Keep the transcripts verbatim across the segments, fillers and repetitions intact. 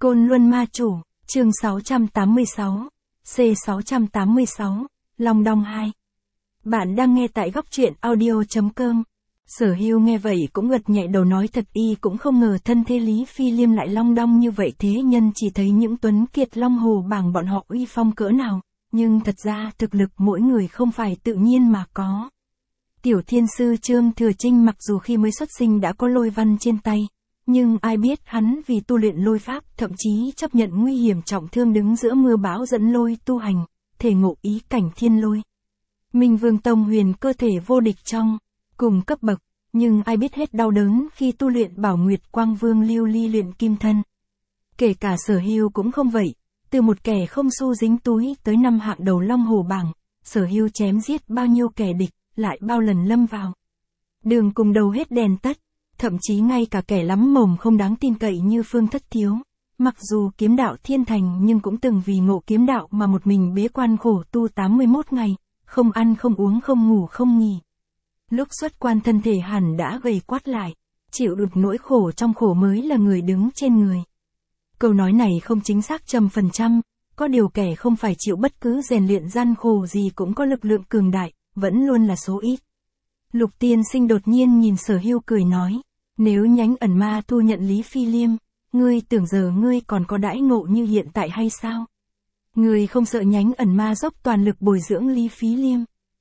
Côn Luân Ma Chủ, chương sáu trăm tám mươi sáu, C sáu trăm tám mươi sáu, Long Đong hai. Bạn đang nghe tại góc truyện audio chấm com. Sở Hưu nghe vậy cũng gật nhẹ đầu nói thật y cũng không ngờ thân thế Lý Phi Liêm lại long đong như vậy, thế nhân chỉ thấy những tuấn kiệt long hồ bảng bọn họ uy phong cỡ nào, nhưng thật ra thực lực mỗi người không phải tự nhiên mà có. Tiểu thiên sư Trương Thừa Trinh mặc dù khi mới xuất sinh đã có lôi văn trên tay, nhưng ai biết hắn vì tu luyện lôi pháp thậm chí chấp nhận nguy hiểm trọng thương đứng giữa mưa bão dẫn lôi tu hành, thể ngộ ý cảnh thiên lôi. Minh Vương Tông huyền cơ thể vô địch trong cùng cấp bậc, nhưng ai biết hết đau đớn khi tu luyện Bảo Nguyệt Quang Vương lưu ly luyện kim thân. Kể cả Sở Hưu cũng không vậy, từ một kẻ không xu dính túi tới năm hạng đầu long hồ bảng, Sở Hưu chém giết bao nhiêu kẻ địch, lại bao lần lâm vào đường cùng đầu hết đèn tắt, thậm chí ngay cả kẻ lắm mồm không đáng tin cậy như Phương Thất Thiếu, mặc dù kiếm đạo thiên thành nhưng cũng từng vì ngộ kiếm đạo mà một mình bế quan khổ tu tám mươi mốt ngày, không ăn không uống không ngủ không nghỉ. Lúc xuất quan thân thể hẳn đã gầy quắt lại, chịu được nỗi khổ trong khổ mới là người đứng trên người. Câu nói này không chính xác trăm phần trăm, có điều kẻ không phải chịu bất cứ rèn luyện gian khổ gì cũng có lực lượng cường đại, vẫn luôn là số ít. Lục Tiên Sinh đột nhiên nhìn Sở Hưu cười nói, nếu nhánh ẩn ma thu nhận Lý Phi Liêm, ngươi tưởng giờ ngươi còn có đãi ngộ như hiện tại hay sao? Ngươi không sợ nhánh ẩn ma dốc toàn lực bồi dưỡng Lý Phi Liêm?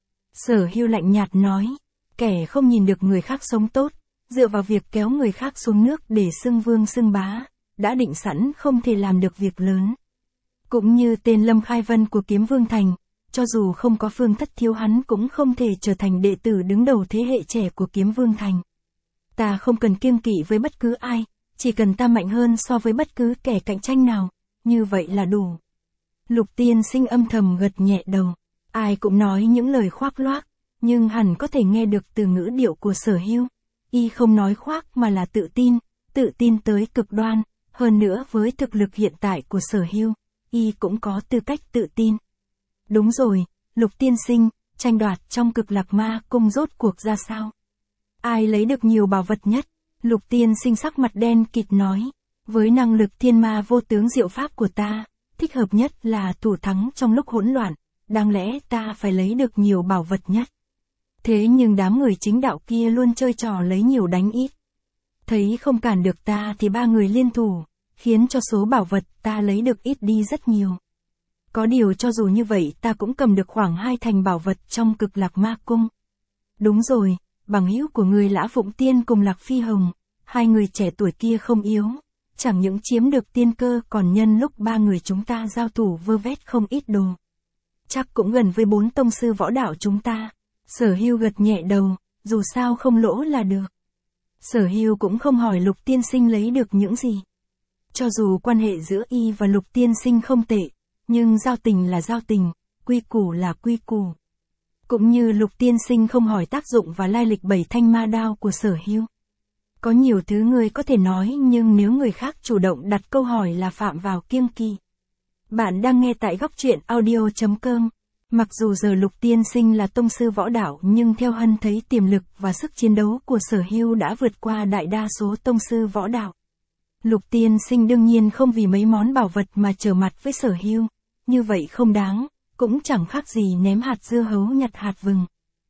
Sở Hưu lạnh nhạt nói, kẻ không nhìn được người khác sống tốt, dựa vào việc kéo người khác xuống nước để xưng vương xưng bá, đã định sẵn không thể làm được việc lớn. Cũng như tên Lâm Khai Vân của Kiếm Vương Thành, cho dù không có Phương Thất Thiếu hắn cũng không thể trở thành đệ tử đứng đầu thế hệ trẻ của Kiếm Vương Thành. Ta không cần kiêng kỵ với bất cứ ai, chỉ cần ta mạnh hơn so với bất cứ kẻ cạnh tranh nào, như vậy là đủ. Lục Tiên Sinh âm thầm gật nhẹ đầu, ai cũng nói những lời khoác loác, nhưng hẳn có thể nghe được từ ngữ điệu của Sở Hưu. Y không nói khoác mà là tự tin, tự tin tới cực đoan, hơn nữa với thực lực hiện tại của Sở Hưu, Y cũng có tư cách tự tin. Đúng rồi, Lục Tiên Sinh, tranh đoạt trong Cực Lạc Ma Cung rốt cuộc ra sao? Ai lấy được nhiều bảo vật nhất? Lục Tiên Sinh sắc mặt đen kịt nói, với năng lực thiên ma vô tướng diệu pháp của ta, thích hợp nhất là thủ thắng trong lúc hỗn loạn, đáng lẽ ta phải lấy được nhiều bảo vật nhất. Thế nhưng đám người chính đạo kia luôn chơi trò lấy nhiều đánh ít. Thấy không cản được ta thì ba người liên thủ, khiến cho số bảo vật ta lấy được ít đi rất nhiều. Có điều cho dù như vậy ta cũng cầm được khoảng hai thành bảo vật trong Cực Lạc Ma Cung. Đúng rồi, bằng hữu của người Lã Phụng Tiên cùng Lạc Phi Hồng, hai người trẻ tuổi kia không yếu, chẳng những chiếm được tiên cơ còn nhân lúc ba người chúng ta giao thủ vơ vét không ít đồ. Chắc cũng gần với bốn tông sư võ đạo chúng ta. Sở Hưu gật nhẹ đầu, dù sao không lỗ là được. Sở Hưu cũng không hỏi Lục Tiên Sinh lấy được những gì. Cho dù quan hệ giữa y và Lục Tiên Sinh không tệ, nhưng giao tình là giao tình, quy củ là quy củ. Cũng như Lục Tiên Sinh không hỏi tác dụng và lai lịch bảy thanh ma đao của Sở Hưu. Có nhiều thứ người có thể nói nhưng nếu người khác chủ động đặt câu hỏi là phạm vào kiêng kỵ. Bạn đang nghe tại góc truyện audio chấm com. Mặc dù giờ Lục Tiên Sinh là tông sư võ đạo nhưng theo Hân thấy tiềm lực và sức chiến đấu của Sở Hưu đã vượt qua đại đa số tông sư võ đạo. Lục Tiên Sinh đương nhiên không vì mấy món bảo vật mà trở mặt với Sở Hưu, như vậy không đáng, cũng chẳng khác gì ném hạt dưa hấu nhặt hạt vừng.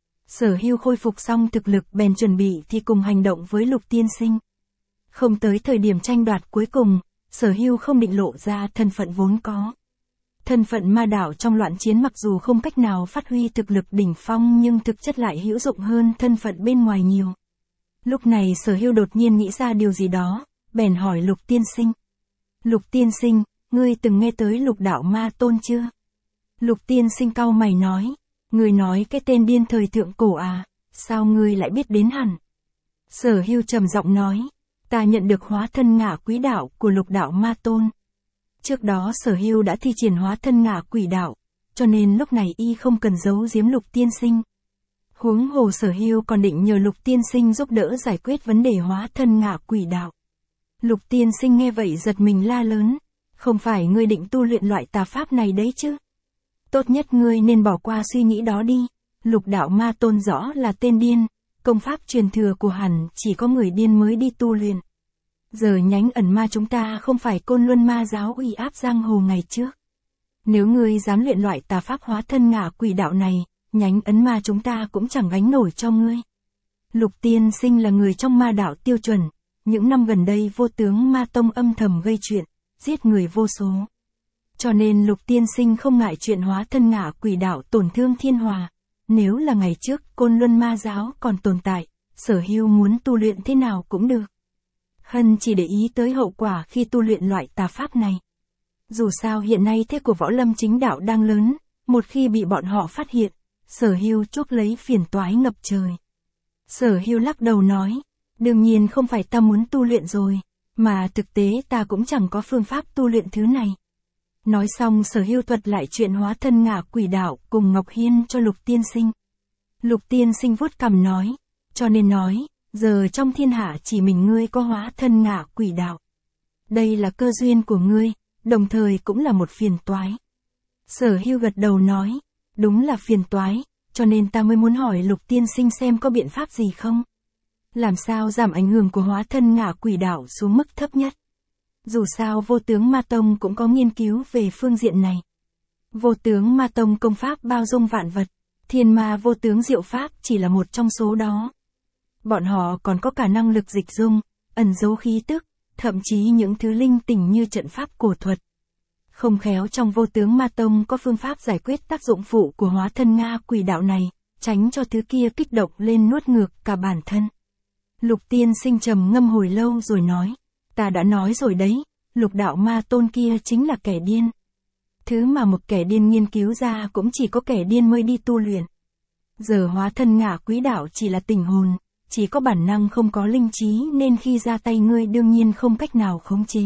Sở Hưu khôi phục xong thực lực bèn chuẩn bị thì cùng hành động với Lục Tiên Sinh. Không tới thời điểm tranh đoạt cuối cùng, Sở Hưu không định lộ ra thân phận vốn có. Thân phận ma đạo trong loạn chiến mặc dù không cách nào phát huy thực lực đỉnh phong nhưng thực chất lại hữu dụng hơn thân phận bên ngoài nhiều. Lúc này Sở Hưu đột nhiên nghĩ ra điều gì đó, bèn hỏi Lục Tiên Sinh. Lục Tiên Sinh, ngươi từng nghe tới Lục Đạo Ma Tôn chưa? Lục Tiên Sinh cau mày nói, ngươi nói cái tên điên thời thượng cổ à, sao ngươi lại biết đến hẳn? Sở Hưu trầm giọng nói, ta nhận được hóa thân ngạ quý đạo của Lục Đạo Ma Tôn. Trước đó Sở Hưu đã thi triển hóa thân ngạ quỷ đạo, cho nên lúc này y không cần giấu giếm Lục Tiên Sinh. Huống hồ Sở Hưu còn định nhờ Lục Tiên Sinh giúp đỡ giải quyết vấn đề hóa thân ngạ quỷ đạo. Lục Tiên Sinh nghe vậy giật mình la lớn, không phải ngươi định tu luyện loại tà pháp này đấy chứ? Tốt nhất ngươi nên bỏ qua suy nghĩ đó đi, Lục Đạo Ma Tôn rõ là tên điên, công pháp truyền thừa của hẳn chỉ có người điên mới đi tu luyện. Giờ nhánh ẩn ma chúng ta không phải Côn Luân ma giáo uy áp giang hồ ngày trước. Nếu ngươi dám luyện loại tà pháp hóa thân ngạ quỷ đạo này, nhánh ấn ma chúng ta cũng chẳng gánh nổi cho ngươi. Lục tiên sinh là người trong ma đạo tiêu chuẩn, những năm gần đây vô tướng ma tông âm thầm gây chuyện, giết người vô số. Cho nên lục tiên sinh không ngại chuyện hóa thân ngạ quỷ đạo tổn thương thiên hòa. Nếu là ngày trước Côn Luân ma giáo còn tồn tại, Sở Hưu muốn tu luyện thế nào cũng được. Hân chỉ để ý tới hậu quả khi tu luyện loại tà pháp này. Dù sao hiện nay thế của võ lâm chính đạo đang lớn, một khi bị bọn họ phát hiện, Sở Hưu chuốc lấy phiền toái ngập trời. Sở Hưu lắc đầu nói, đương nhiên không phải ta muốn tu luyện rồi, mà thực tế ta cũng chẳng có phương pháp tu luyện thứ này. Nói xong Sở Hưu thuật lại chuyện hóa thân ngạ quỷ đạo cùng Ngọc Hiên cho Lục tiên sinh. Lục tiên sinh vuốt cằm nói, cho nên nói, giờ trong thiên hạ chỉ mình ngươi có hóa thân ngạ quỷ đạo. Đây là cơ duyên của ngươi, đồng thời cũng là một phiền toái. Sở Hưu gật đầu nói, đúng là phiền toái, cho nên ta mới muốn hỏi Lục tiên sinh xem có biện pháp gì không? Làm sao giảm ảnh hưởng của hóa thân ngạ quỷ đạo xuống mức thấp nhất? Dù sao vô tướng ma tông cũng có nghiên cứu về phương diện này. Vô tướng ma tông công pháp bao dung vạn vật, thiên ma vô tướng diệu pháp chỉ là một trong số đó. Bọn họ còn có cả năng lực dịch dung, ẩn giấu khí tức, thậm chí những thứ linh tinh như trận pháp cổ thuật. Không khéo trong vô tướng ma tông có phương pháp giải quyết tác dụng phụ của hóa thân ngạ quỷ đạo này, tránh cho thứ kia kích động lên nuốt ngược cả bản thân. Lục tiên sinh trầm ngâm hồi lâu rồi nói, ta đã nói rồi đấy, lục đạo ma tôn kia chính là kẻ điên. Thứ mà một kẻ điên nghiên cứu ra cũng chỉ có kẻ điên mới đi tu luyện. Giờ hóa thân ngạ quỷ đạo chỉ là tình hồn, chỉ có bản năng không có linh trí nên khi ra tay ngươi đương nhiên không cách nào khống chế.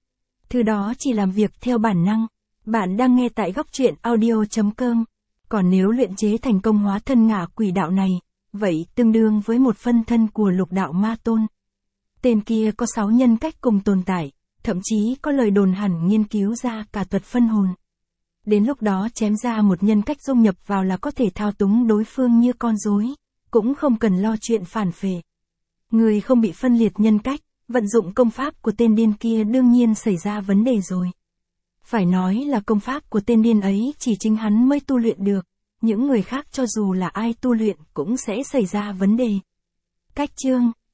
Thứ đó chỉ làm việc theo bản năng. Bạn đang nghe tại góc truyện audio chấm com. Còn nếu luyện chế thành công hóa thân ngạ quỷ đạo này, vậy tương đương với một phân thân của lục đạo ma tôn. Tên kia có sáu nhân cách cùng tồn tại, thậm chí có lời đồn hẳn nghiên cứu ra cả thuật phân hồn. Đến lúc đó chém ra một nhân cách dung nhập vào là có thể thao túng đối phương như con rối, cũng không cần lo chuyện phản phệ. Người không bị phân liệt nhân cách, vận dụng công pháp của tên điên kia đương nhiên xảy ra vấn đề rồi. Phải nói là công pháp của tên điên ấy chỉ chính hắn mới tu luyện được, những người khác cho dù là ai tu luyện cũng sẽ xảy ra vấn đề. Cách chương